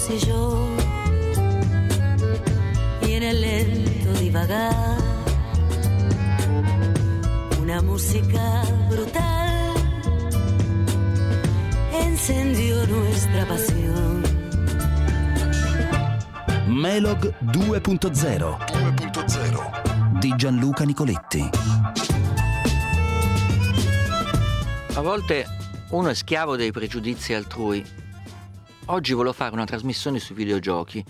fossi yo y en el lento divagar una música brutal encendió nuestra pasión. Melog 2.0 di Gianluca Nicoletti. A volte uno è schiavo dei pregiudizi altrui. Oggi volevo fare una trasmissione sui videogiochi.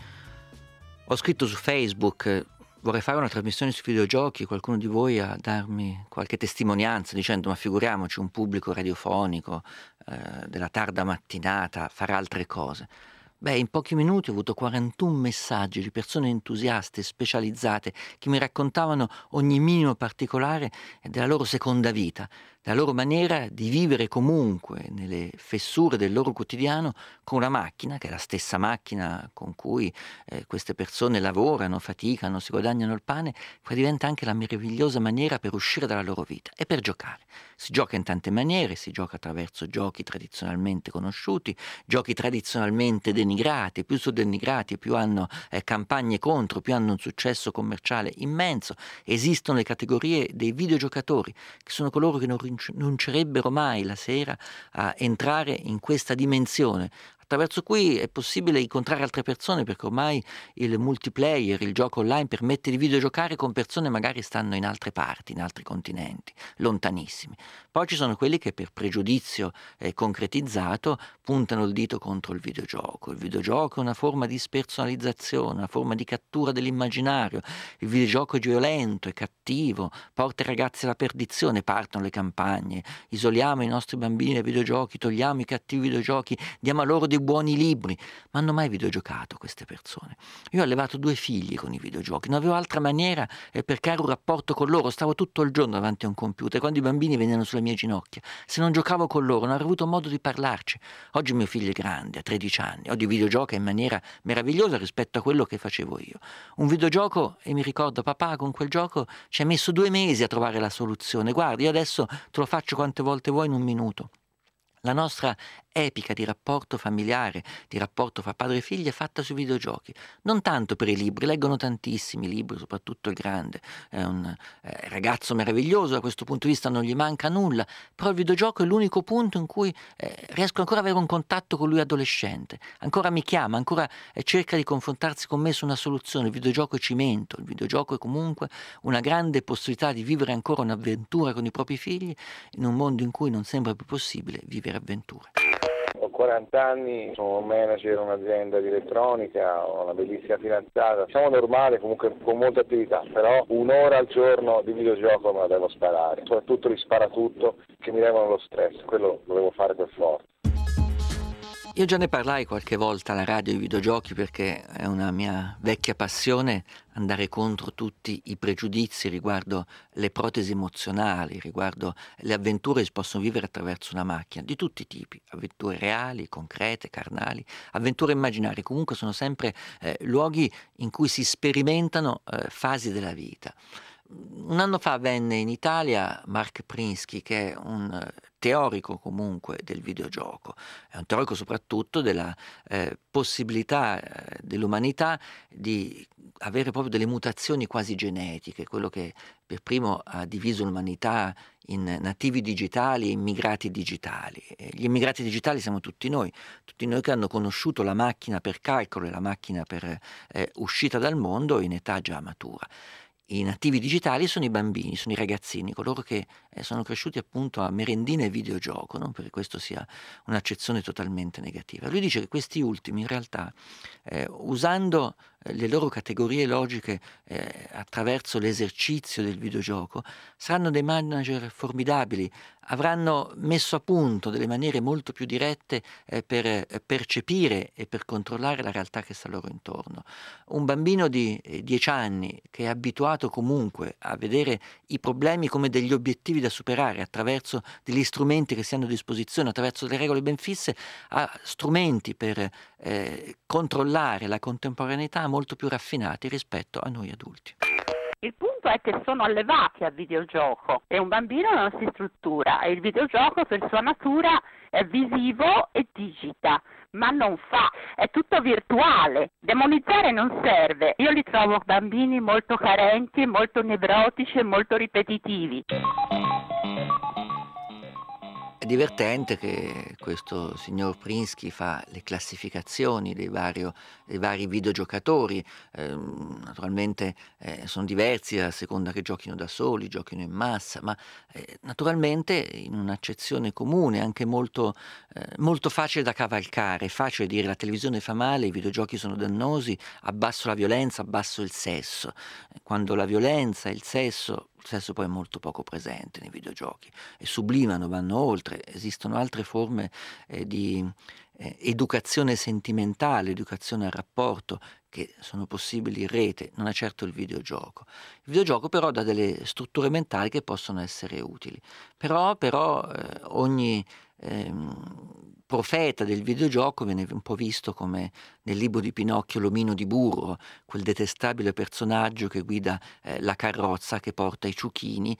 Ho scritto su Facebook, vorrei fare una trasmissione sui videogiochi, qualcuno di voi a darmi qualche testimonianza dicendo ma figuriamoci, un pubblico radiofonico della tarda mattinata farà altre cose. Beh, in pochi minuti ho avuto 41 messaggi di persone entusiaste, specializzate, che mi raccontavano ogni minimo particolare della loro seconda vita, la loro maniera di vivere comunque nelle fessure del loro quotidiano con una macchina, che è la stessa macchina con cui queste persone lavorano, faticano, si guadagnano il pane, poi diventa anche la meravigliosa maniera per uscire dalla loro vita e per giocare. Si gioca in tante maniere, si gioca attraverso giochi tradizionalmente conosciuti, giochi tradizionalmente denigrati, più sono denigrati, più hanno campagne contro, più hanno un successo commerciale immenso. Esistono le categorie dei videogiocatori, che sono coloro che non rinuncerebbero mai la sera a entrare in questa dimensione, attraverso cui è possibile incontrare altre persone, perché ormai il multiplayer, il gioco online permette di videogiocare con persone magari stanno in altre parti, in altri continenti, lontanissimi. Poi ci sono quelli che per pregiudizio concretizzato puntano il dito contro il videogioco. Il videogioco è una forma di spersonalizzazione, una forma di cattura dell'immaginario. Il videogioco è violento, è cattivo, porta i ragazzi alla perdizione, partono le campagne, isoliamo i nostri bambini dai videogiochi, togliamo i cattivi videogiochi, diamo a loro dei buoni libri. Ma hanno mai videogiocato queste persone? Io ho allevato 2 figli con i videogiochi, non avevo altra maniera per creare un rapporto con loro, stavo tutto il giorno davanti a un computer, quando i bambini venivano sulle mie ginocchia, se non giocavo con loro non avrei avuto modo di parlarci. Oggi mio figlio è grande, ha 13 anni, oggi videogioca in maniera meravigliosa rispetto a quello che facevo io. Un videogioco, e mi ricordo papà con quel gioco ci ha messo 2 mesi a trovare la soluzione, guarda io adesso te lo faccio quante volte vuoi in un minuto. La nostra epica di rapporto familiare, di rapporto fra padre e figli è fatta sui videogiochi. Non tanto per i libri, leggono tantissimi libri, soprattutto il grande. È un ragazzo meraviglioso, da questo punto di vista non gli manca nulla, però il videogioco è l'unico punto in cui riesco ancora ad avere un contatto con lui adolescente. Ancora mi chiama, ancora cerca di confrontarsi con me su una soluzione. Il videogioco è cimento, il videogioco è comunque una grande possibilità di vivere ancora un'avventura con i propri figli in un mondo in cui non sembra più possibile vivere avventure. Ho 40 anni, sono un manager in un'azienda di elettronica, ho una bellissima fidanzata, siamo normali comunque con molte attività, però 1 ora al giorno di videogioco me la devo sparare, soprattutto gli sparatutto che mi levano lo stress, quello lo devo fare per forza. Io già ne parlai qualche volta alla radio di videogiochi perché è una mia vecchia passione andare contro tutti i pregiudizi riguardo le protesi emozionali, riguardo le avventure che si possono vivere attraverso una macchina, di tutti i tipi, avventure reali, concrete, carnali, avventure immaginarie, comunque sono sempre luoghi in cui si sperimentano fasi della vita. 1 anno fa venne in Italia Mark Prinsky, che è un teorico comunque del videogioco, è un teorico soprattutto della possibilità dell'umanità di avere proprio delle mutazioni quasi genetiche, quello che per primo ha diviso l'umanità in nativi digitali e immigrati digitali. Gli immigrati digitali siamo tutti noi che hanno conosciuto la macchina per calcolo e la macchina per uscita dal mondo in età già matura. I nativi digitali sono i bambini, sono i ragazzini, coloro che sono cresciuti appunto a merendine e videogioco, non perché questo sia un'accezione totalmente negativa. Lui dice che questi ultimi in realtà, usando le loro categorie logiche attraverso l'esercizio del videogioco, saranno dei manager formidabili, avranno messo a punto delle maniere molto più dirette per percepire e per controllare la realtà che sta loro intorno. Un bambino di 10 anni che è abituato comunque a vedere i problemi come degli obiettivi da superare attraverso degli strumenti che si hanno a disposizione, attraverso delle regole ben fisse, ha strumenti per controllare la contemporaneità molto più raffinati rispetto a noi adulti. Il punto punto è che sono allevati al videogioco e un bambino non si struttura e il videogioco per sua natura è visivo e digita, ma non fa, è tutto virtuale. Demonizzare non serve. Io li trovo bambini molto carenti, molto nevrotici e molto ripetitivi. È divertente che questo signor Prinsky fa le classificazioni dei vari videogiocatori, naturalmente sono diversi a seconda che giochino da soli, giochino in massa, ma naturalmente in un'accezione comune, anche molto facile da cavalcare, è facile dire la televisione fa male, i videogiochi sono dannosi, abbasso la violenza, abbasso il sesso. Quando la violenza e il sesso poi è molto poco presente nei videogiochi e sublimano, vanno oltre, esistono altre forme di educazione sentimentale, educazione al rapporto che sono possibili in rete, non è certo il videogioco. Il videogioco però dà delle strutture mentali che possono essere utili, però ogni profeta del videogioco viene un po' visto come nel libro di Pinocchio l'omino di burro, quel detestabile personaggio che guida la carrozza che porta i ciuchini,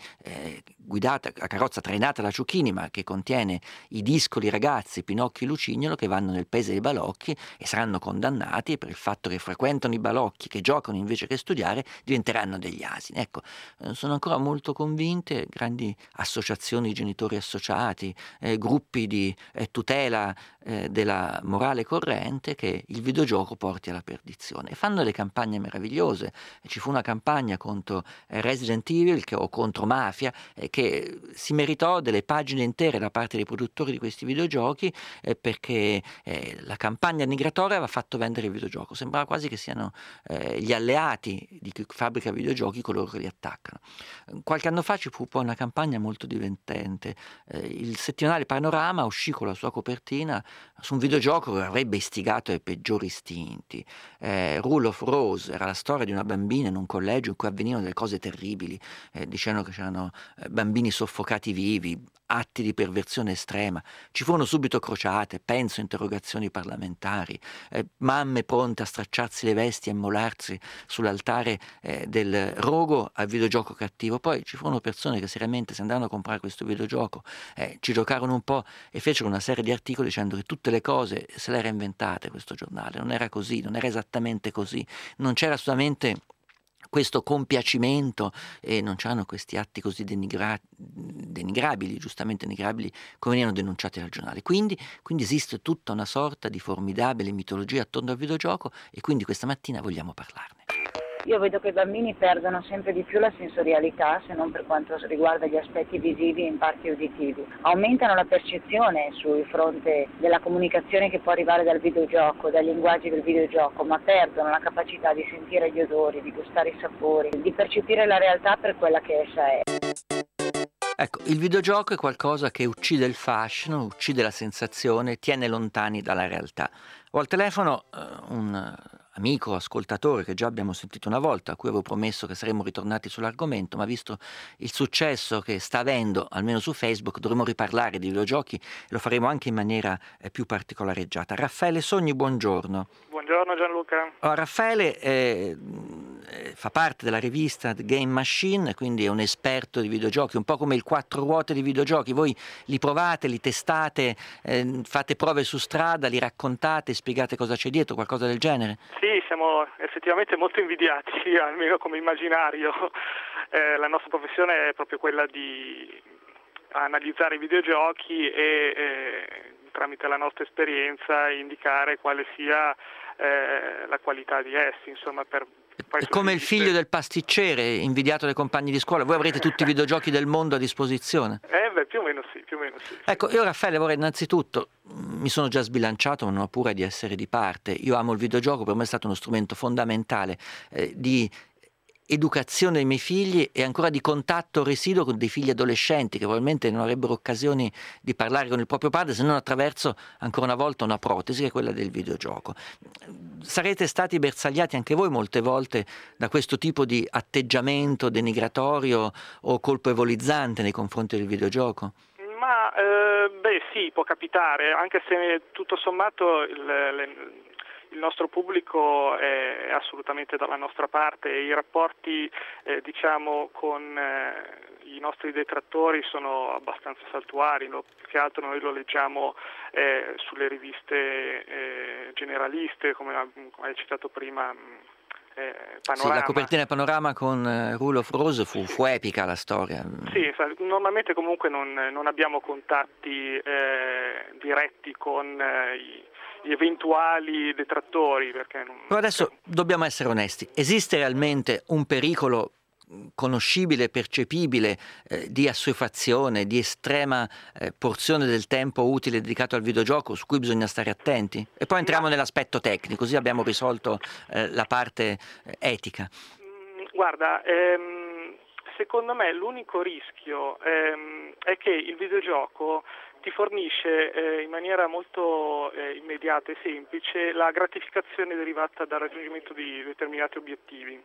la carrozza trainata da ciuchini ma che contiene i discoli ragazzi Pinocchio e Lucignolo che vanno nel paese dei balocchi e saranno condannati per il fatto che frequentano i balocchi, che giocano invece che studiare, diventeranno degli asini. Ecco, sono ancora molto convinte grandi associazioni di genitori associati, gruppi di tutela della morale corrente che il videogioco porti alla perdizione e fanno delle campagne meravigliose. Ci fu una campagna contro Resident Evil o contro Mafia che si meritò delle pagine intere da parte dei produttori di questi videogiochi perché la campagna migratoria aveva fatto vendere il videogioco, sembrava quasi che siano gli alleati di chi fabbrica videogiochi coloro che li attaccano. Qualche anno fa ci fu poi una campagna molto divertente, il settimanale Panorama uscì con la sua copertina su un videogioco che avrebbe istigato ai peggiori istinti. Rule of Rose era la storia di una bambina in un collegio in cui avvenivano delle cose terribili, dicevano che c'erano bambini soffocati vivi, atti di perversione estrema, ci furono subito crociate, penso interrogazioni parlamentari, mamme pronte a stracciarsi le vesti e immolarsi sull'altare del rogo al videogioco cattivo. Poi ci furono persone che seriamente si andarono a comprare questo videogioco, ci giocarono un po' e fecero una serie di articoli dicendo che tutte le cose se l'era inventate questo giornale, non era così, non era esattamente così, non c'era assolutamente questo compiacimento e non c'erano questi atti così denigrabili, giustamente denigrabili, come venivano denunciati dal giornale. Quindi esiste tutta una sorta di formidabile mitologia attorno al videogioco e quindi questa mattina vogliamo parlarne. Io vedo che i bambini perdono sempre di più la sensorialità, se non per quanto riguarda gli aspetti visivi e in parte uditivi. Aumentano la percezione sul fronte della comunicazione che può arrivare dal videogioco, dai linguaggi del videogioco, ma perdono la capacità di sentire gli odori, di gustare i sapori, di percepire la realtà per quella che essa è. Ecco, il videogioco è qualcosa che uccide il fascino, uccide la sensazione, tiene lontani dalla realtà. Ho al telefono un amico, ascoltatore che già abbiamo sentito una volta, a cui avevo promesso che saremmo ritornati sull'argomento, ma visto il successo che sta avendo, almeno su Facebook, dovremo riparlare di videogiochi e lo faremo anche in maniera più particolareggiata. Raffaele Sogni, buongiorno. Buongiorno Gianluca. Raffaele fa parte della rivista The Game Machine, quindi è un esperto di videogiochi, un po' come il quattro ruote di videogiochi. Voi li provate, li testate, fate prove su strada, li raccontate, spiegate cosa c'è dietro, qualcosa del genere? Sì, siamo effettivamente molto invidiati, almeno come immaginario. La nostra professione è proprio quella di analizzare i videogiochi e tramite la nostra esperienza indicare quale sia la qualità di essi, insomma, per è come il figlio del pasticcere invidiato dai compagni di scuola. Voi avrete tutti i videogiochi del mondo a disposizione? Più o meno sì. Ecco, io Raffaele vorrei innanzitutto, mi sono già sbilanciato ma non ho paura di essere di parte. Io amo il videogioco, per me è stato uno strumento fondamentale di educazione dei miei figli e ancora di contatto residuo con dei figli adolescenti che probabilmente non avrebbero occasioni di parlare con il proprio padre se non attraverso ancora una volta una protesi che è quella del videogioco. Sarete stati bersagliati anche voi molte volte da questo tipo di atteggiamento denigratorio o colpevolizzante nei confronti del videogioco? Ma sì, può capitare, anche se tutto sommato il nostro pubblico è assolutamente dalla nostra parte e i rapporti diciamo con i nostri detrattori sono abbastanza saltuari, più che altro noi lo leggiamo sulle riviste generaliste, come hai citato prima. Panorama. Sì, la copertina Panorama con Rule of Rose fu epica la storia. Sì, normalmente comunque non abbiamo contatti diretti con gli eventuali detrattori. Però adesso dobbiamo essere onesti, esiste realmente un pericolo conoscibile, percepibile di assuefazione, di estrema porzione del tempo utile dedicato al videogioco su cui bisogna stare attenti? E poi entriamo nell'aspetto tecnico, così abbiamo risolto la parte etica. Guarda, secondo me l'unico rischio è che il videogioco ti fornisce in maniera molto immediata e semplice la gratificazione derivata dal raggiungimento di determinati obiettivi.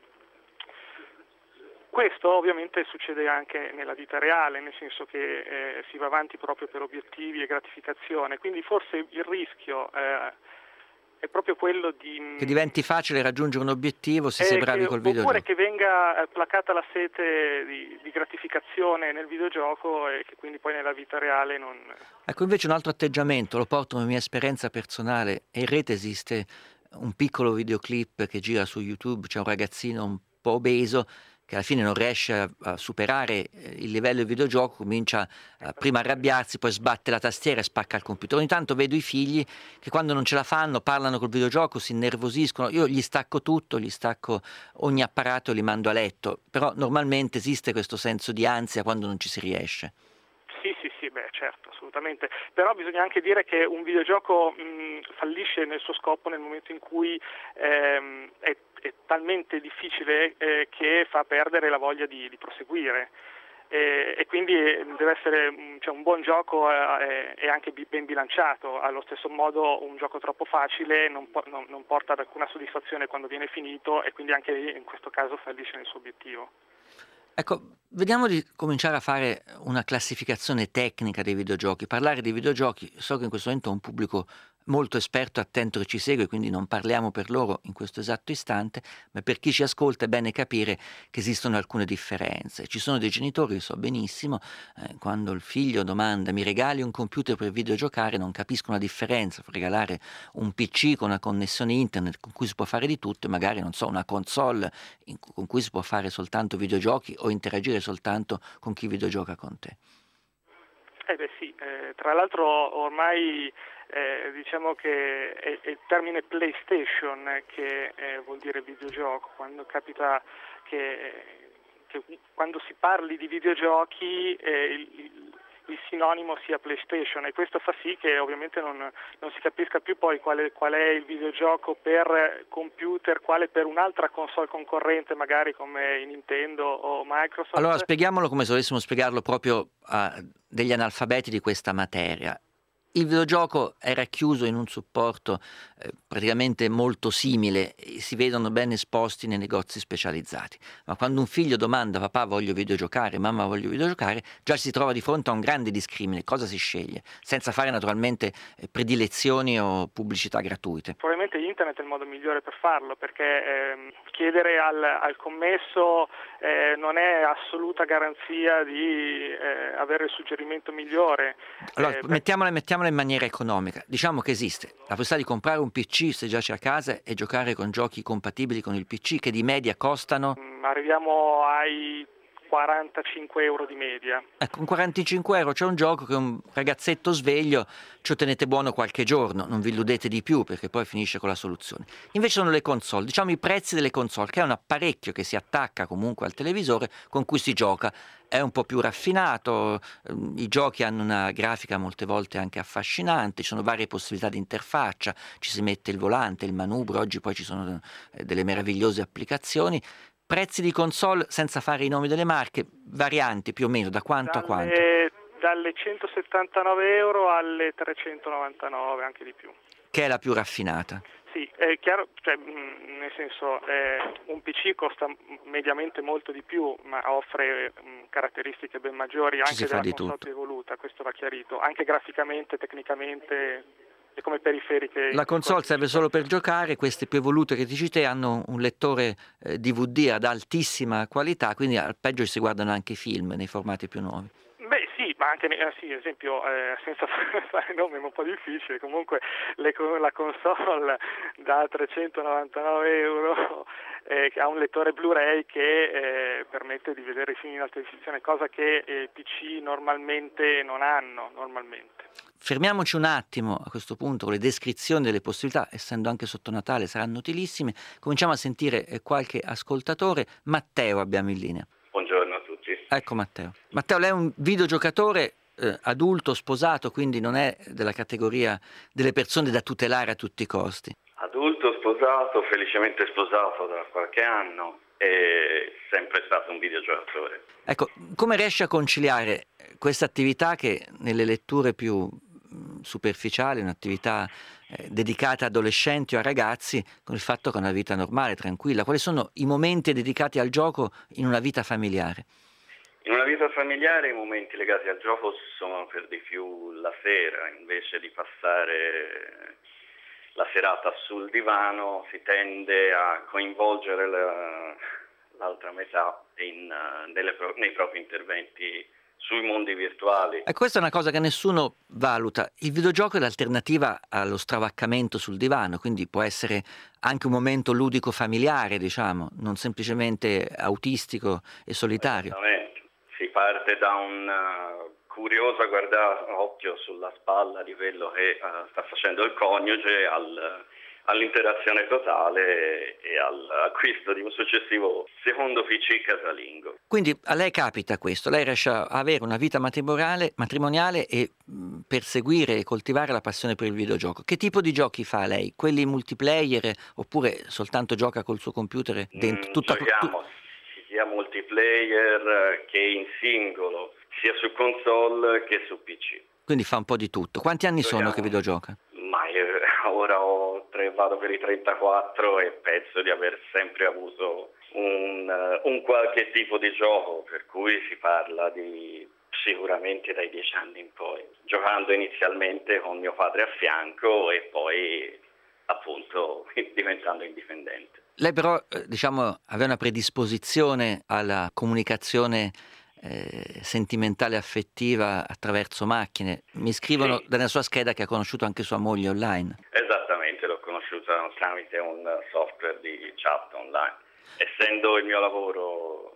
Questo ovviamente succede anche nella vita reale, nel senso che si va avanti proprio per obiettivi e gratificazione, quindi forse il rischio è proprio quello di... Che diventi facile raggiungere un obiettivo se sei bravi col videogioco. Oppure che venga placata la sete di gratificazione nel videogioco e che quindi poi nella vita reale non... Ecco, invece un altro atteggiamento, lo porto come mia esperienza personale, e in rete esiste un piccolo videoclip che gira su YouTube, c'è un ragazzino un po' obeso che alla fine non riesce a superare il livello del videogioco, comincia prima a arrabbiarsi, poi sbatte la tastiera e spacca il computer. Ogni tanto vedo i figli che quando non ce la fanno parlano col videogioco, si innervosiscono, io gli stacco tutto, gli stacco ogni apparato e li mando a letto, però normalmente esiste questo senso di ansia quando non ci si riesce. Sì, certo, assolutamente, però bisogna anche dire che un videogioco fallisce nel suo scopo nel momento in cui è talmente difficile che fa perdere la voglia di proseguire e quindi deve essere un buon gioco e anche ben bilanciato. Allo stesso modo un gioco troppo facile non porta ad alcuna soddisfazione quando viene finito e quindi anche in questo caso fallisce nel suo obiettivo. Ecco, vediamo di cominciare a fare una classificazione tecnica dei videogiochi. Parlare di videogiochi, so che in questo momento ho un pubblico molto esperto e attento che ci segue, quindi non parliamo per loro in questo esatto istante, ma per chi ci ascolta è bene capire che esistono alcune differenze. Ci sono dei genitori, lo so benissimo, quando il figlio domanda mi regali un computer per videogiocare, non capiscono la differenza fra regalare un PC con una connessione internet con cui si può fare di tutto e magari, non so, una console con cui si può fare soltanto videogiochi o interagire soltanto con chi videogioca con te. Sì, tra l'altro ormai diciamo che è il termine PlayStation che vuol dire videogioco, quando capita che quando si parli di videogiochi il sinonimo sia PlayStation e questo fa sì che ovviamente non si capisca più poi qual è il videogioco per computer, quale per un'altra console concorrente magari come Nintendo o Microsoft. Allora spieghiamolo come se volessimo spiegarlo proprio a degli analfabeti di questa materia. Il videogioco è racchiuso in un supporto praticamente molto simile, si vedono ben esposti nei negozi specializzati, ma quando un figlio domanda papà voglio videogiocare, mamma voglio videogiocare, già si trova di fronte a un grande discrimine, cosa si sceglie? Senza fare naturalmente predilezioni o pubblicità gratuite. Probabilmente internet è il modo migliore per farlo, perché chiedere al commesso non è assoluta garanzia di avere il suggerimento migliore. Allora, mettiamola in maniera economica. Diciamo che esiste la possibilità di comprare un PC se già c'è a casa e giocare con giochi compatibili con il PC che di media costano? Arriviamo ai 45 euro di media. Ecco, con 45 euro c'è un gioco che un ragazzetto sveglio ci tenete buono qualche giorno, non vi illudete di più perché poi finisce con la soluzione. Invece sono le console, diciamo i prezzi delle console, che è un apparecchio che si attacca comunque al televisore con cui si gioca. È un po' più raffinato, i giochi hanno una grafica molte volte anche affascinante, ci sono varie possibilità di interfaccia, ci si mette il volante, il manubrio, oggi poi ci sono delle meravigliose applicazioni. Prezzi di console, senza fare i nomi delle marche, varianti più o meno, da quanto a quanto? Dalle 179 euro alle 399, anche di più. Che è la più raffinata? Sì, è chiaro, nel senso un PC costa mediamente molto di più, ma offre caratteristiche ben maggiori anche della console più evoluta, questo va chiarito, anche graficamente, tecnicamente e come periferiche. La console serve solo per giocare, queste più evolute che dici te hanno un lettore DVD ad altissima qualità, quindi al peggio si guardano anche i film nei formati più nuovi. Beh sì, ma anche sì, ad esempio, senza fare nomi è un po' difficile, comunque la console da 399 euro che ha un lettore Blu-ray che permette di vedere i film in alta definizione, cosa che i PC normalmente non hanno normalmente. Fermiamoci un attimo a questo punto con le descrizioni delle possibilità, essendo anche sotto Natale saranno utilissime. Cominciamo a sentire qualche ascoltatore. Matteo abbiamo in linea. Buongiorno a tutti. Ecco Matteo. Matteo, lei è un videogiocatore adulto, sposato, quindi non è della categoria delle persone da tutelare a tutti i costi. Adulto, sposato, felicemente sposato da qualche anno e sempre stato un videogiocatore. Ecco, come riesce a conciliare questa attività che nelle letture più superficiali, un'attività dedicata a adolescenti o a ragazzi, con il fatto che è una vita normale, tranquilla? Quali sono i momenti dedicati al gioco in una vita familiare? In una vita familiare i momenti legati al gioco sono per di più la sera, invece di passare la serata sul divano si tende a coinvolgere l'altra metà nei propri interventi sui mondi virtuali. E questa è una cosa che nessuno valuta. Il videogioco è l'alternativa allo stravaccamento sul divano, quindi può essere anche un momento ludico familiare, diciamo, non semplicemente autistico e solitario. Esattamente. Si parte da un curioso occhio sulla spalla di quello che sta facendo il coniuge all'interazione totale e all'acquisto di un successivo secondo PC casalingo. Quindi a lei capita questo, lei riesce a avere una vita matrimoniale e perseguire e coltivare la passione per il videogioco. Che tipo di giochi fa lei? Quelli multiplayer oppure soltanto gioca col suo computer dentro? Giochiamo sia multiplayer che in singolo, sia su console che su PC. Quindi fa un po' di tutto. Quanti anni sono che videogioca? Ma ora vado per i 34 e penso di aver sempre avuto un qualche tipo di gioco, per cui si parla di sicuramente dai 10 anni in poi, giocando inizialmente con mio padre a fianco e poi appunto diventando indipendente. Lei però, aveva una predisposizione alla comunicazione sentimentale e affettiva attraverso macchine. Mi scrivono dalla sua scheda che ha conosciuto anche sua moglie online. Esattamente, l'ho conosciuta tramite un software di chat online. Essendo il mio lavoro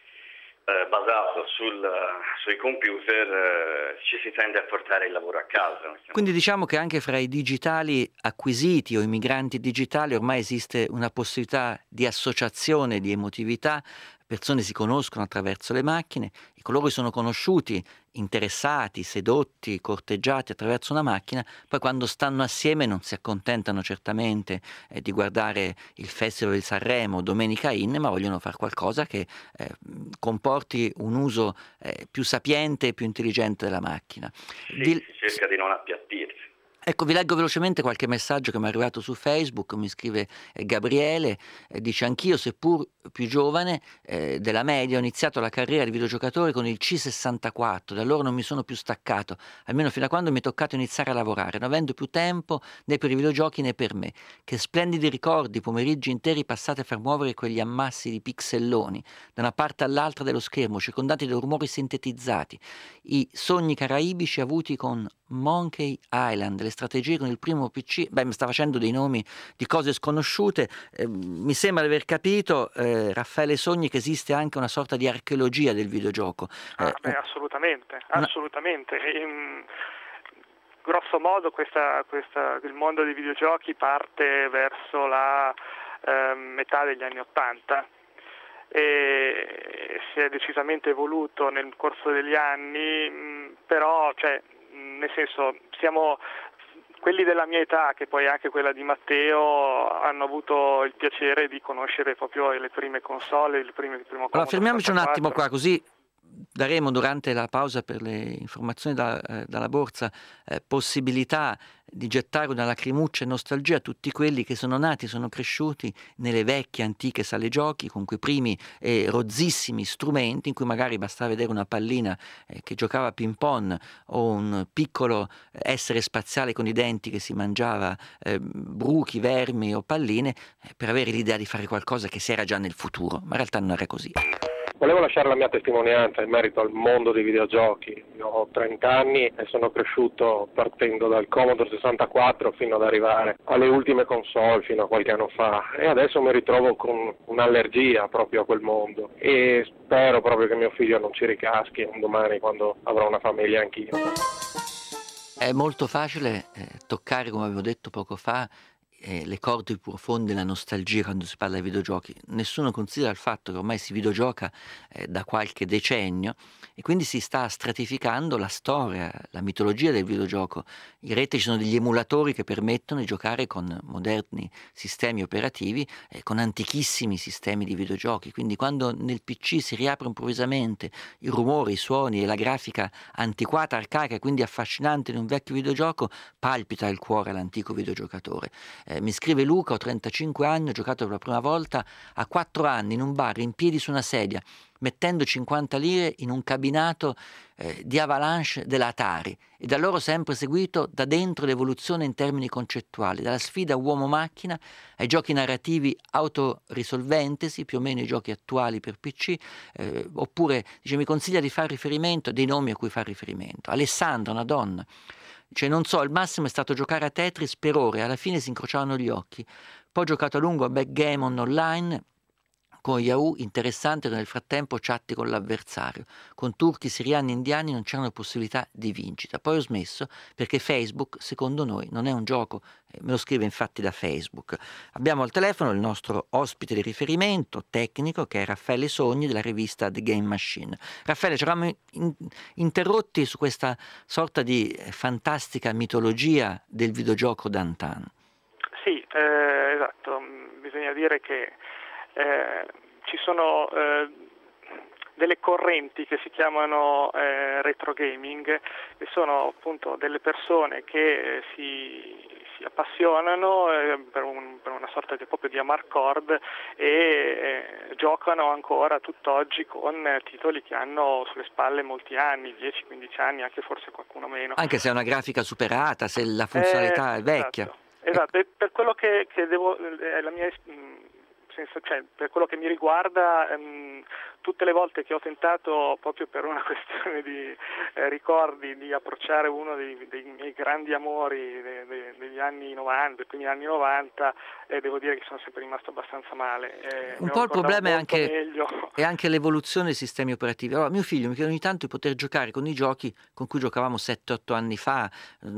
basato sui computer, ci si tende a portare il lavoro a casa. Quindi diciamo che anche fra i digitali acquisiti o i migranti digitali ormai esiste una possibilità di associazione, di emotività. Persone si conoscono attraverso le macchine e coloro che sono conosciuti, interessati, sedotti, corteggiati attraverso una macchina, poi quando stanno assieme non si accontentano certamente di guardare il Festival di Sanremo, Domenica In, ma vogliono fare qualcosa che comporti un uso più sapiente e più intelligente della macchina. Si cerca di non appiattirsi. Ecco, vi leggo velocemente qualche messaggio che mi è arrivato su Facebook. Mi scrive Gabriele, dice: anch'io, seppur più giovane della media, ho iniziato la carriera di videogiocatore con il C64, da allora non mi sono più staccato, almeno fino a quando mi è toccato iniziare a lavorare, non avendo più tempo né per i videogiochi né per me. Che splendidi ricordi, pomeriggi interi passati a far muovere quegli ammassi di pixelloni da una parte all'altra dello schermo, circondati da rumori sintetizzati, i sogni caraibici avuti con Monkey Island, le strategie con il primo PC. Mi sta facendo dei nomi di cose sconosciute. Mi sembra di aver capito, Raffaele Sogni, che esiste anche una sorta di archeologia del videogioco. Assolutamente. Grosso modo il mondo dei videogiochi parte verso la metà degli anni '80 e si è decisamente evoluto nel corso degli anni, però nel senso siamo quelli della mia età, che poi anche quella di Matteo, hanno avuto il piacere di conoscere proprio le prime console, il primo Allora fermiamoci un attimo qua, così daremo durante la pausa per le informazioni dalla borsa possibilità di gettare una lacrimuccia e nostalgia a tutti quelli che sono nati, sono cresciuti nelle vecchie antiche sale giochi con quei primi e rozzissimi strumenti in cui magari bastava vedere una pallina che giocava a ping pong o un piccolo essere spaziale con i denti che si mangiava bruchi, vermi o palline per avere l'idea di fare qualcosa che si era già nel futuro, ma in realtà non era così. Volevo lasciare la mia testimonianza in merito al mondo dei videogiochi. Io ho 30 anni e sono cresciuto partendo dal Commodore 64 fino ad arrivare alle ultime console fino a qualche anno fa, e adesso mi ritrovo con un'allergia proprio a quel mondo e spero proprio che mio figlio non ci ricaschi un domani quando avrò una famiglia anch'io. È molto facile toccare, come avevo detto poco fa, le corde più profonde della nostalgia quando si parla di videogiochi. Nessuno considera il fatto che ormai si videogioca da qualche decennio e quindi si sta stratificando la storia, la mitologia del videogioco. In rete ci sono degli emulatori che permettono di giocare con moderni sistemi operativi, con antichissimi sistemi di videogiochi. Quindi quando nel PC si riapre improvvisamente i rumori, i suoni e la grafica antiquata, arcaica e quindi affascinante di un vecchio videogioco, palpita il cuore all'antico videogiocatore. Mi scrive Luca, ho 35 anni, ho giocato per la prima volta a 4 anni in un bar in piedi su una sedia, mettendo 50 lire in un cabinato di Avalanche dell'Atari, e da loro ho sempre seguito da dentro l'evoluzione in termini concettuali, dalla sfida uomo-macchina ai giochi narrativi autorisolventesi, più o meno i giochi attuali per PC, oppure mi consiglia di fare riferimento a dei nomi a cui fare riferimento. Alessandra, una donna. Cioè non so, il massimo è stato giocare a Tetris per ore, alla fine si incrociavano gli occhi. Poi ho giocato a lungo a backgammon online con Yahoo, interessante, nel frattempo chatti con l'avversario. Con turchi, siriani e indiani non c'erano possibilità di vincita. Poi ho smesso perché Facebook, secondo noi, non è un gioco. Me lo scrive infatti da Facebook. Abbiamo al telefono il nostro ospite di riferimento tecnico, che è Raffaele Sogni della rivista The Game Machine. Raffaele, ci eravamo interrotti su questa sorta di fantastica mitologia del videogioco d'antan. Sì, esatto. Bisogna dire che ci sono delle correnti che si chiamano retro gaming, e sono appunto delle persone che si appassionano per una sorta proprio di amarcord e giocano ancora tutt'oggi con titoli che hanno sulle spalle molti anni, 10-15 anni, anche forse qualcuno meno. Anche se è una grafica superata, se la funzionalità è vecchia. Esatto. E per quello che devo, la mia cioè, per quello che mi riguarda, tutte le volte che ho tentato, proprio per una questione di ricordi, di approcciare uno dei miei grandi amori degli anni 90, dei primi anni 90, devo dire che sono sempre rimasto abbastanza male. Un po' il problema è anche l'evoluzione dei sistemi operativi. Allora, mio figlio mi chiede ogni tanto di poter giocare con i giochi con cui giocavamo 7-8 anni fa,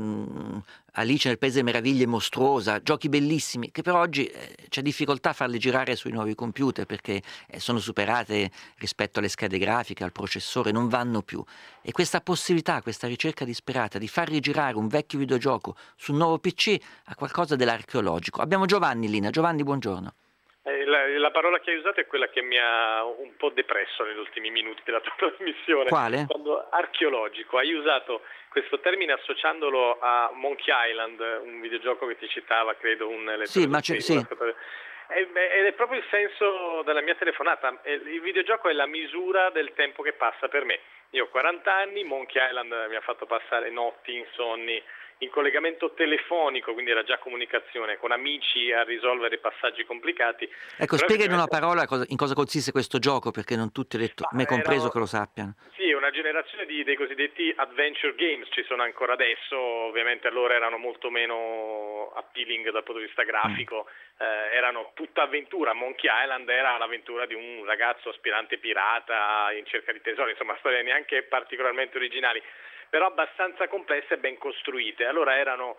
Alice nel Paese delle Meraviglie mostruosa, giochi bellissimi, che per oggi c'è difficoltà a farli girare sui nuovi computer perché sono superate rispetto alle schede grafiche, al processore, non vanno più. E questa possibilità, questa ricerca disperata di far rigirare un vecchio videogioco su un nuovo PC ha qualcosa dell'archeologico. Abbiamo Giovanni in linea. Giovanni, buongiorno. La parola che hai usato è quella che mi ha un po' depresso negli ultimi minuti della tua trasmissione. Quale? Quando archeologico, hai usato questo termine associandolo a Monkey Island, un videogioco che ti citava, credo, un sì, ma sì. Ed è proprio il senso della mia telefonata. Il videogioco è la misura del tempo che passa per me. Io ho 40 anni, Monkey Island mi ha fatto passare notti insonni in collegamento telefonico, quindi era già comunicazione con amici a risolvere passaggi complicati. Ecco, spiegami in una parola in cosa consiste questo gioco, perché non tutti, me compreso, che lo sappiano. Sì, una generazione dei cosiddetti adventure games, ci sono ancora adesso, ovviamente allora erano molto meno appealing dal punto di vista grafico, erano tutta avventura. Monkey Island era l'avventura di un ragazzo aspirante pirata in cerca di tesori, insomma storie neanche particolarmente originali, però abbastanza complesse e ben costruite. Allora erano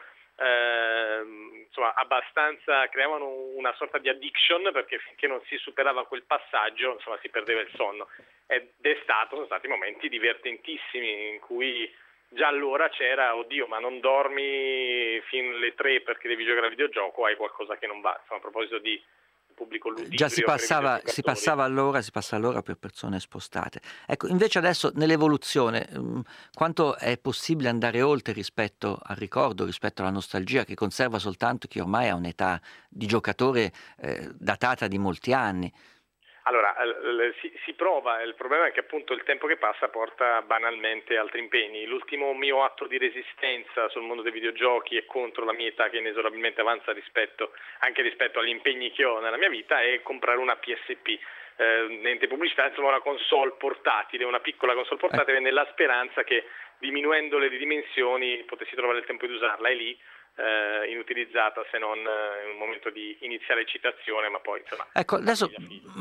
abbastanza, creavano una sorta di addiction, perché finché non si superava quel passaggio, si perdeva il sonno. Sono stati momenti divertentissimi in cui già allora c'era, oddio, ma non dormi fino alle 3 perché devi giocare al videogioco, hai qualcosa che non va. A proposito di pubblico ludibrio. Già si passa all'ora per persone spostate. Ecco, invece adesso nell'evoluzione, quanto è possibile andare oltre rispetto al ricordo, rispetto alla nostalgia che conserva soltanto chi ormai ha un'età di giocatore datata di molti anni? Allora, si prova, il problema è che appunto il tempo che passa porta banalmente altri impegni. L'ultimo mio atto di resistenza sul mondo dei videogiochi e contro la mia età che inesorabilmente avanza anche rispetto agli impegni che ho nella mia vita è comprare una PSP. Niente pubblicità, insomma una console portatile, una piccola console portatile nella speranza che diminuendole di dimensioni potessi trovare il tempo di usarla, e lì inutilizzata se non in un momento di iniziale eccitazione, ma poi insomma. Ecco, adesso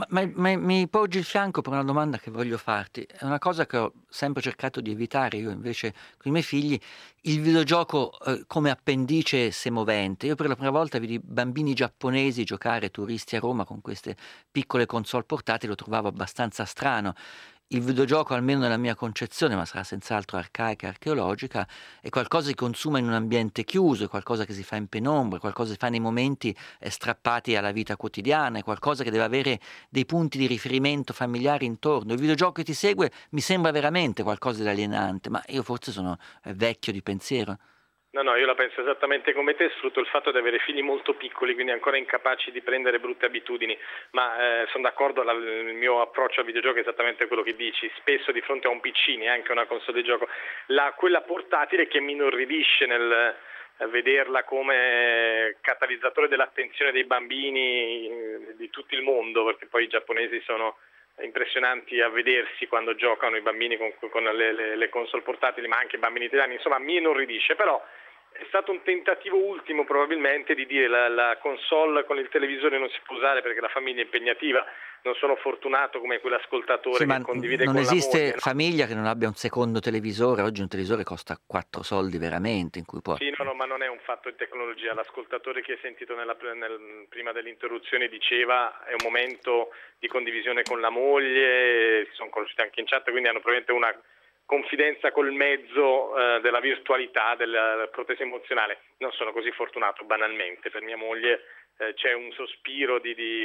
mi poggi il fianco per una domanda che voglio farti. È una cosa che ho sempre cercato di evitare io invece con i miei figli, il videogioco come appendice semovente. Io per la prima volta vidi bambini giapponesi giocare, turisti a Roma, con queste piccole console portatili, lo trovavo abbastanza strano. Il videogioco, almeno nella mia concezione, ma sarà senz'altro arcaica e archeologica, è qualcosa che si consuma in un ambiente chiuso, è qualcosa che si fa in penombra, è qualcosa che si fa nei momenti strappati alla vita quotidiana, è qualcosa che deve avere dei punti di riferimento familiari intorno. Il videogioco che ti segue mi sembra veramente qualcosa di alienante, ma io forse sono vecchio di pensiero. No, io la penso esattamente come te, sfrutto il fatto di avere figli molto piccoli, quindi ancora incapaci di prendere brutte abitudini, ma sono d'accordo, il mio approccio al videogioco è esattamente quello che dici, spesso di fronte a un PC, neanche una console di gioco, quella portatile che mi inorridisce nel vederla come catalizzatore dell'attenzione dei bambini di tutto il mondo, perché poi i giapponesi sono impressionanti a vedersi quando giocano i bambini con le console portatili, ma anche i bambini italiani, insomma mi inorridisce, però è stato un tentativo ultimo probabilmente di dire la console con il televisore non si può usare perché la famiglia è impegnativa. Non sono fortunato come quell'ascoltatore che condivide con la moglie. Non esiste famiglia che non abbia un secondo televisore. Oggi un televisore costa 4 soldi veramente, in cui può... Sì, no, ma non è un fatto di tecnologia. L'ascoltatore che hai sentito prima dell'interruzione diceva è un momento di condivisione con la moglie, si sono conosciuti anche in chat, quindi hanno probabilmente una confidenza col mezzo della virtualità, della protesa emozionale. Non sono così fortunato, banalmente. Per mia moglie c'è un sospiro di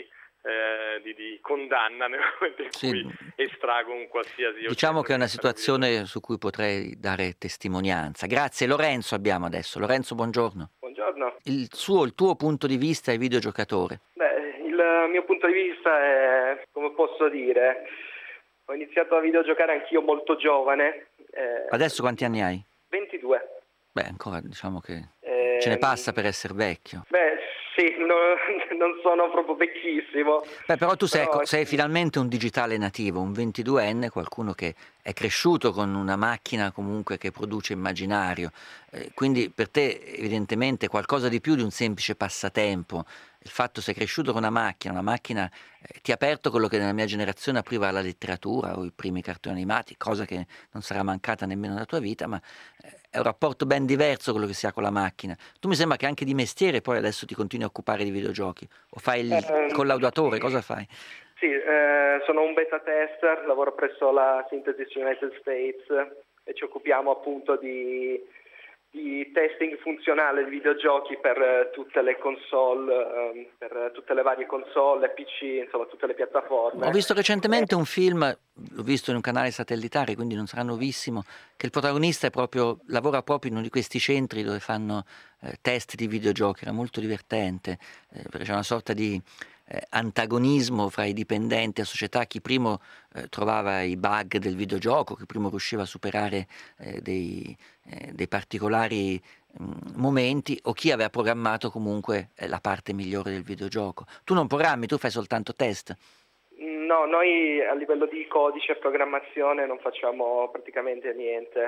condanna nel momento in cui estrago un qualsiasi... Diciamo che è una situazione su cui potrei dare testimonianza. Grazie. Lorenzo abbiamo adesso. Lorenzo, buongiorno. Buongiorno. Il tuo punto di vista è videogiocatore? Il mio punto di vista è, come posso dire, ho iniziato a videogiocare anch'io molto giovane. Adesso quanti anni hai? 22. Beh, ancora diciamo che ce ne passa per essere vecchio. Sì, non sono proprio vecchissimo. Però tu sei finalmente un digitale nativo, un 22enne, qualcuno che è cresciuto con una macchina comunque che produce immaginario, quindi per te evidentemente qualcosa di più di un semplice passatempo. Il fatto sei cresciuto con una macchina ti ha aperto quello che nella mia generazione apriva la letteratura o i primi cartoni animati, cosa che non sarà mancata nemmeno nella tua vita, ma è un rapporto ben diverso quello che si ha con la macchina. Tu mi sembra che anche di mestiere poi adesso ti continui a occupare di videogiochi, o fai il collaudatore, cosa fai? Sì, sono un beta tester, lavoro presso la Synthesis United States e ci occupiamo appunto di testing funzionale di videogiochi per tutte le console, per tutte le varie console, PC, insomma tutte le piattaforme. Ho visto recentemente un film, l'ho visto in un canale satellitare, quindi non sarà nuovissimo, che il protagonista lavora proprio in uno di questi centri dove fanno test di videogiochi, era molto divertente, perché c'è una sorta di antagonismo fra i dipendenti a società, chi primo trovava i bug del videogioco, chi primo riusciva a superare dei particolari momenti, o chi aveva programmato comunque la parte migliore del videogioco. Tu non programmi, tu fai soltanto test? No, noi a livello di codice e programmazione non facciamo praticamente niente.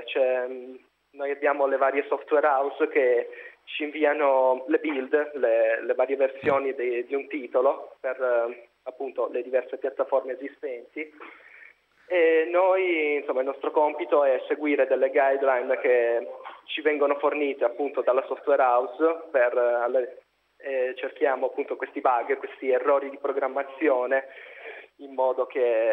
Noi abbiamo le varie software house che ci inviano le build, le varie versioni di un titolo per appunto le diverse piattaforme esistenti, e noi, insomma, il nostro compito è seguire delle guideline che ci vengono fornite appunto dalla software house cerchiamo appunto questi bug, questi errori di programmazione in modo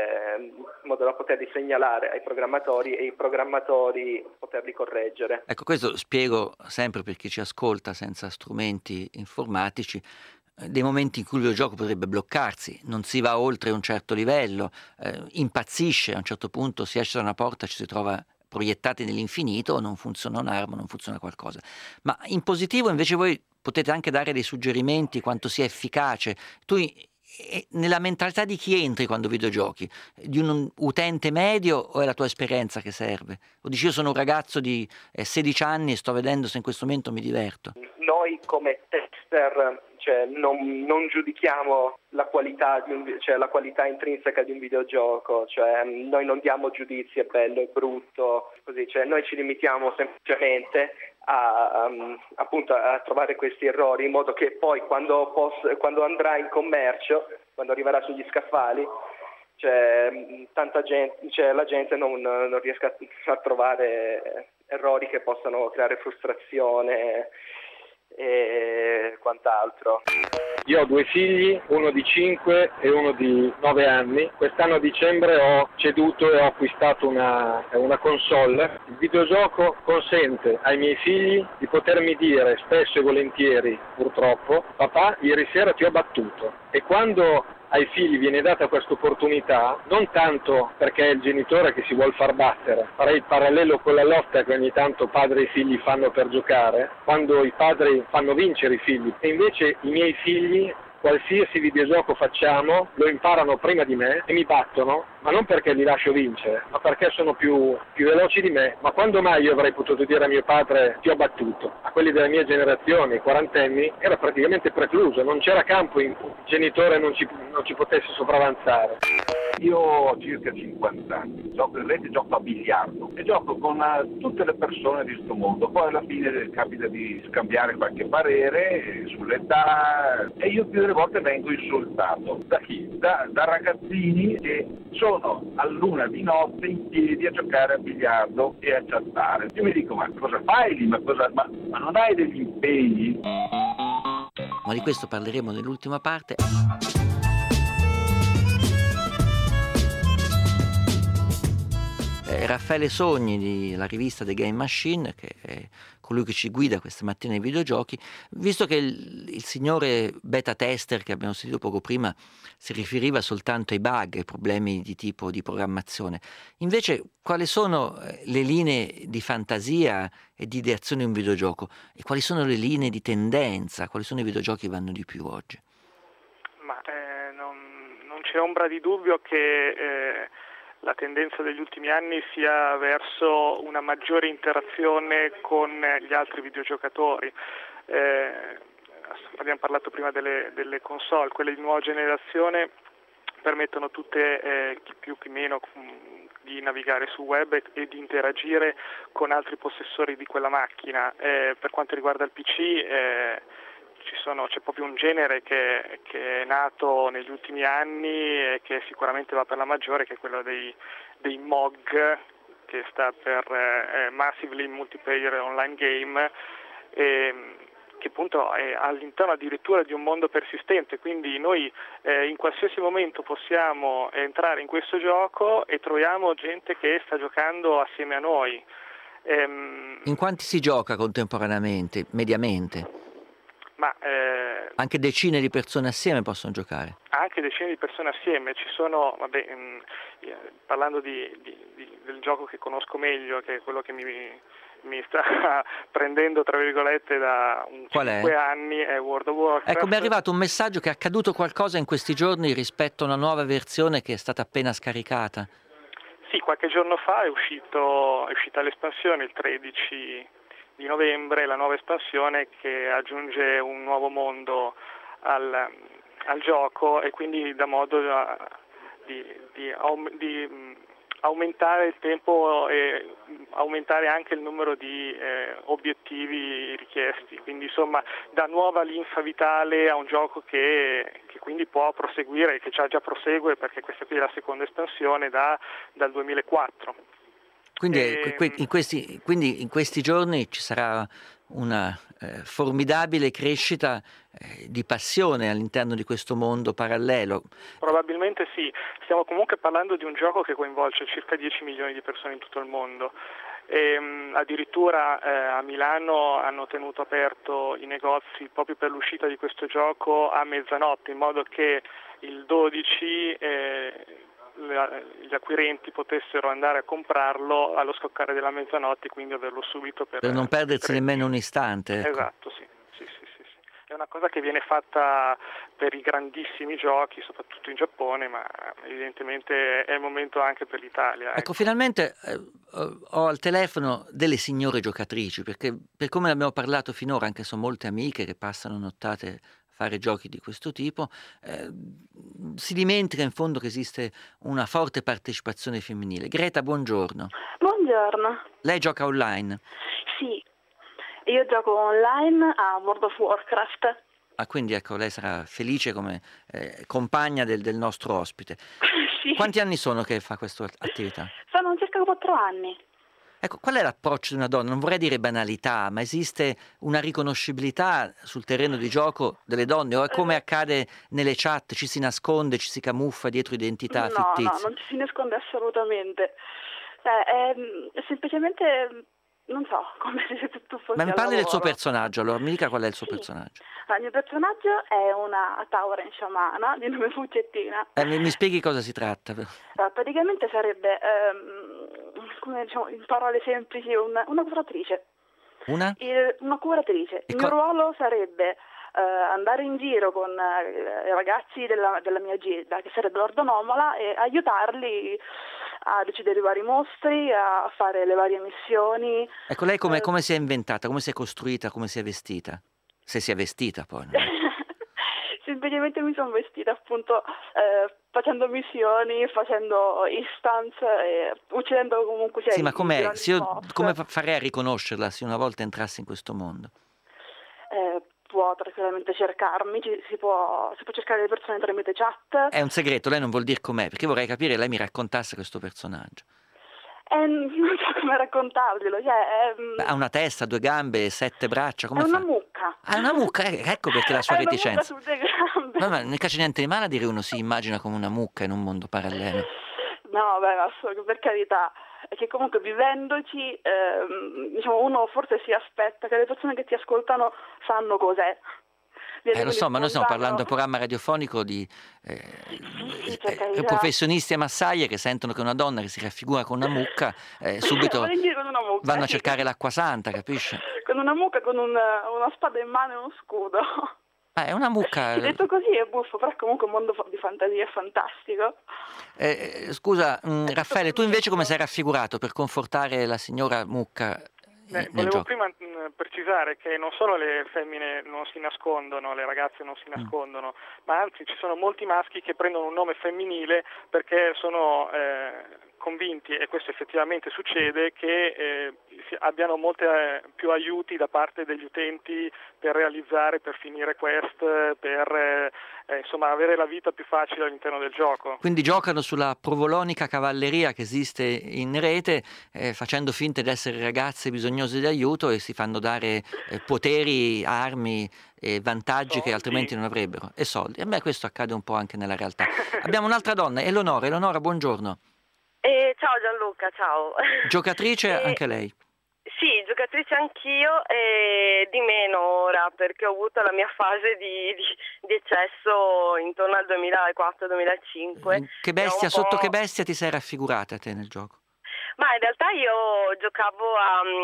da poterli segnalare ai programmatori e i programmatori poterli correggere. Ecco, questo spiego sempre per chi ci ascolta senza strumenti informatici. dei momenti in cui il videogioco potrebbe bloccarsi, non si va oltre un certo livello, impazzisce, a un certo punto si esce da una porta, ci si trova proiettati nell'infinito, non funziona un'arma, non funziona qualcosa. Ma in positivo invece voi potete anche dare dei suggerimenti quanto sia efficace. Tu nella mentalità di chi entri quando videogiochi? Di un utente medio o è la tua esperienza che serve? O dici io sono un ragazzo di 16 anni e sto vedendo se in questo momento mi diverto? Noi come tester non giudichiamo la qualità la qualità intrinseca di un videogioco, noi non diamo giudizi, è bello, è brutto, così, noi ci limitiamo semplicemente a trovare questi errori in modo che poi quando andrà in commercio, quando arriverà sugli scaffali, la gente non riesca a trovare errori che possano creare frustrazione e quant'altro. Io ho 2 figli, uno di 5 e uno di 9 anni. Quest'anno a dicembre ho ceduto e ho acquistato una console. Il videogioco consente ai miei figli di potermi dire spesso e volentieri, purtroppo, papà, ieri sera ti ho battuto. E quando ai figli viene data questa opportunità, non tanto perché è il genitore che si vuol far battere, farei il parallelo con la lotta che ogni tanto padre e figli fanno per giocare, quando i padri fanno vincere i figli, e invece i miei figli, qualsiasi videogioco facciamo, lo imparano prima di me e mi battono, ma non perché li lascio vincere, ma perché sono più veloci di me. Ma quando mai io avrei potuto dire a mio padre ti ho battuto? A quelli della mia generazione, i quarantenni, era praticamente precluso, non c'era campo in cui il genitore non ci potesse sopravanzare. Io ho circa 50 anni, gioco in rete, gioco a biliardo e gioco con tutte le persone di questo mondo. Poi alla fine capita di scambiare qualche parere sull'età e io più delle volte vengo insultato. Da chi? Da ragazzini che sono all'1 di notte in piedi a giocare a biliardo e a chattare. Io mi dico, ma cosa fai lì? Ma non hai degli impegni? Ma di questo parleremo nell'ultima parte. Raffaele Sogni della rivista The Game Machine, che è colui che ci guida questa mattina ai videogiochi, visto che il signore beta tester che abbiamo sentito poco prima si riferiva soltanto ai bug, ai problemi di tipo di programmazione, invece quali sono le linee di fantasia e di ideazione di un videogioco e quali sono le linee di tendenza, quali sono i videogiochi che vanno di più oggi? Ma non c'è ombra di dubbio che la tendenza degli ultimi anni sia verso una maggiore interazione con gli altri videogiocatori. Abbiamo parlato prima delle console, quelle di nuova generazione permettono tutte, chi più chi meno, di navigare sul web e di interagire con altri possessori di quella macchina. Per quanto riguarda il PC, c'è proprio un genere che è nato negli ultimi anni e che sicuramente va per la maggiore, che è quello dei MOG, che sta per Massively Multiplayer Online Game, che appunto è all'interno addirittura di un mondo persistente, quindi noi in qualsiasi momento possiamo entrare in questo gioco e troviamo gente che sta giocando assieme a noi. In quanti si gioca contemporaneamente, mediamente? Anche decine di persone assieme possono giocare? Anche decine di persone assieme, ci sono, parlando del gioco che conosco meglio, che è quello che mi sta prendendo tra virgolette da 5 anni, è World of Warcraft. Ecco, mi è arrivato un messaggio che è accaduto qualcosa in questi giorni rispetto a una nuova versione che è stata appena scaricata. Sì, qualche giorno fa è uscita l'espansione, il 13 di novembre, la nuova espansione che aggiunge un nuovo mondo al gioco e quindi dà modo di aumentare il tempo e aumentare anche il numero di obiettivi richiesti, quindi insomma dà nuova linfa vitale a un gioco che quindi può proseguire, che già prosegue, perché questa qui è la seconda espansione dal 2004. Quindi in questi giorni ci sarà una formidabile crescita di passione all'interno di questo mondo parallelo. Probabilmente sì, stiamo comunque parlando di un gioco che coinvolge circa 10 milioni di persone in tutto il mondo e addirittura a Milano hanno tenuto aperto i negozi proprio per l'uscita di questo gioco a mezzanotte, in modo che il 12 gli acquirenti potessero andare a comprarlo allo scoccare della mezzanotte, quindi averlo subito per non perdersi nemmeno un istante. Ecco. Esatto, sì. È una cosa che viene fatta per i grandissimi giochi, soprattutto in Giappone, ma evidentemente è il momento anche per l'Italia. Ecco, finalmente ho al telefono delle signore giocatrici, perché per come abbiamo parlato finora, anche sono molte amiche che passano nottate a fare giochi di questo tipo, si dimentica in fondo che esiste una forte partecipazione femminile. Greta, buongiorno. Buongiorno. Lei gioca online? Sì. Io gioco online a World of Warcraft. Ah, quindi ecco, lei sarà felice come compagna del nostro ospite. Sì. Quanti anni sono che fa questa attività? Sono circa 4 anni. Ecco, qual è l'approccio di una donna? Non vorrei dire banalità, ma esiste una riconoscibilità sul terreno di gioco delle donne? O è come accade nelle chat, ci si nasconde, ci si camuffa dietro identità fittizie? No, non ci si nasconde assolutamente. È semplicemente... Non so, come se tutto fosse. Ma mi parli del suo lavoro. personaggio, allora mi dica qual è il suo personaggio. Il mio personaggio è una Tauren sciamana di nome Fuccettina. Mi spieghi cosa si tratta? Praticamente sarebbe, come diciamo, in parole semplici, una curatrice. Una? Una curatrice. Il mio ruolo sarebbe andare in giro con i ragazzi della mia gilda, che sarebbe l'Ordonomola, e aiutarli a decidere i vari mostri, a fare le varie missioni. Ecco, lei come si è inventata, come si è costruita, come si è vestita? Se si è vestita poi. No? Semplicemente mi sono vestita appunto facendo missioni, facendo instance, uccidendo comunque... Sì, ma com'è? Come farei a riconoscerla se una volta entrassi in questo mondo? Può tranquillamente cercarmi, si può cercare le persone tramite chat. È un segreto, lei non vuol dire com'è, perché vorrei capire, lei mi raccontasse questo personaggio. Non so come raccontarglielo, ha una testa, 2 gambe, 7 braccia, come è fa? Una mucca. Ah, è una mucca, ecco perché la sua reticenza. È una mucca su 2 gambe. Ma non c'è niente di male a dire uno si immagina come una mucca in un mondo parallelo. No, ma per carità, è che comunque vivendoci, diciamo, uno forse si aspetta che le persone che ti ascoltano sanno cos'è. Lo so, ma noi stiamo parlando di un programma radiofonico di professionisti e massaie che sentono che una donna che si raffigura con una mucca subito vanno a cercare l'acqua santa, capisci? Con una mucca, con una spada in mano e uno scudo. È una mucca. Detto così è buffo, però comunque un mondo di fantasia è fantastico. Scusa, Raffaele, tu invece come sei raffigurato per confortare la signora mucca? Volevo prima precisare che non solo le femmine non si nascondono, le ragazze non si nascondono, ma anzi ci sono molti maschi che prendono un nome femminile perché sono convinti, e questo effettivamente succede, che abbiano molte più aiuti da parte degli utenti per realizzare, per finire quest, per insomma avere la vita più facile all'interno del gioco. Quindi giocano sulla provolonica cavalleria che esiste in rete, facendo finta di essere ragazze bisognose di aiuto e si fanno dare poteri, armi e vantaggi che altrimenti non avrebbero, e soldi. E beh, questo accade un po' anche nella realtà. Abbiamo un'altra donna, Eleonora, buongiorno. Ciao Gianluca, ciao. Giocatrice anche lei? Sì, giocatrice anch'io, e di meno ora perché ho avuto la mia fase di eccesso intorno al 2004-2005. Che bestia, sotto che bestia ti sei raffigurata te nel gioco? Ma in realtà io giocavo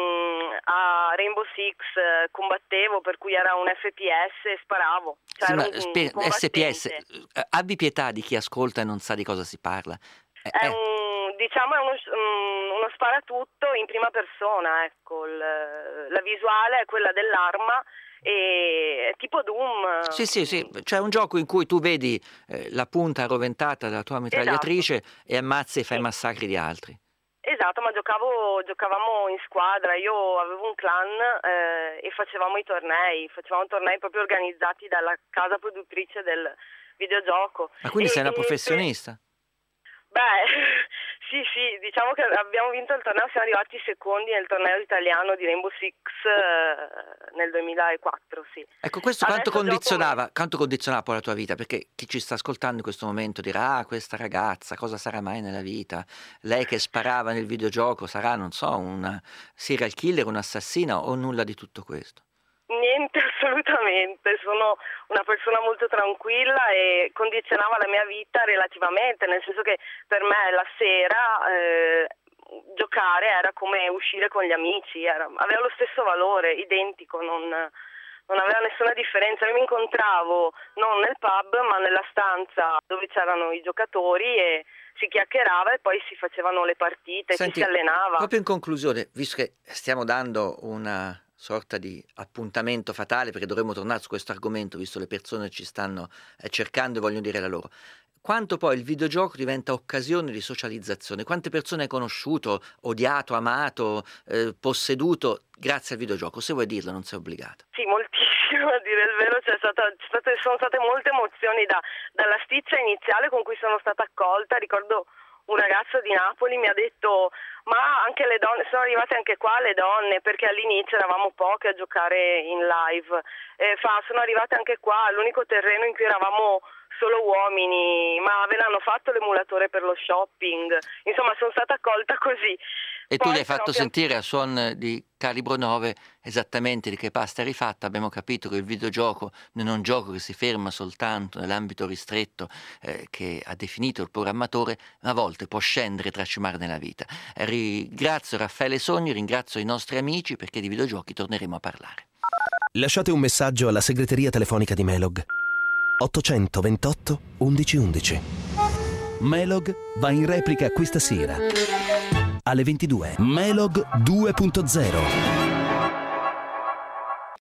a Rainbow Six, combattevo, per cui era un FPS e sparavo. Sì, ma SPS, abbi pietà di chi ascolta e non sa di cosa si parla. È uno sparatutto in prima persona, ecco, la visuale è quella dell'arma, e tipo Doom. Sì, c'è un gioco in cui tu vedi la punta arroventata della tua mitragliatrice, esatto, e ammazzi e fai massacri di altri. Esatto, ma giocavamo in squadra, io avevo un clan e facevamo tornei proprio organizzati dalla casa produttrice del videogioco. Ma quindi sei una professionista? Sì, diciamo che abbiamo vinto il torneo, siamo arrivati secondi nel torneo italiano di Rainbow Six nel 2004, sì. Ecco, questo quanto condizionava poi la tua vita? Perché chi ci sta ascoltando in questo momento dirà, questa ragazza cosa sarà mai nella vita? Lei che sparava nel videogioco sarà, non so, una serial killer, un'assassina o nulla di tutto questo? Niente, assolutamente, sono una persona molto tranquilla e condizionava la mia vita relativamente, nel senso che per me la sera giocare era come uscire con gli amici, aveva lo stesso valore, identico, non aveva nessuna differenza. Io mi incontravo non nel pub ma nella stanza dove c'erano i giocatori e si chiacchierava e poi si facevano le partite. Senti, ci si allenava. Proprio in conclusione, visto che stiamo dando una sorta di appuntamento fatale, perché dovremmo tornare su questo argomento, visto le persone ci stanno cercando e vogliono dire la loro, quanto poi il videogioco diventa occasione di socializzazione? Quante persone hai conosciuto, odiato, amato, posseduto grazie al videogioco? Se vuoi dirlo, non sei obbligata. Sì, moltissimo, a dire il vero, sono state molte emozioni dalla stizza iniziale con cui sono stata accolta. Ricordo un ragazzo di Napoli mi ha detto: ma anche le donne, sono arrivate anche qua le donne, perché all'inizio eravamo poche a giocare in live, sono arrivate anche qua, l'unico terreno in cui eravamo solo uomini, ma ve l'hanno fatto l'emulatore per lo shopping, insomma sono stata accolta così. E poi tu gli hai fatto sentire a suon di calibro 9 esattamente di che pasta eri fatta. Abbiamo capito che il videogioco non è un gioco che si ferma soltanto nell'ambito ristretto che ha definito il programmatore, ma a volte può scendere e tracimare nella vita. Ringrazio Raffaele Sogni, ringrazio i nostri amici, perché di videogiochi torneremo a parlare. Lasciate un messaggio alla segreteria telefonica di Melog 828 1111. Melog va in replica questa sera alle 22. Melog 2.0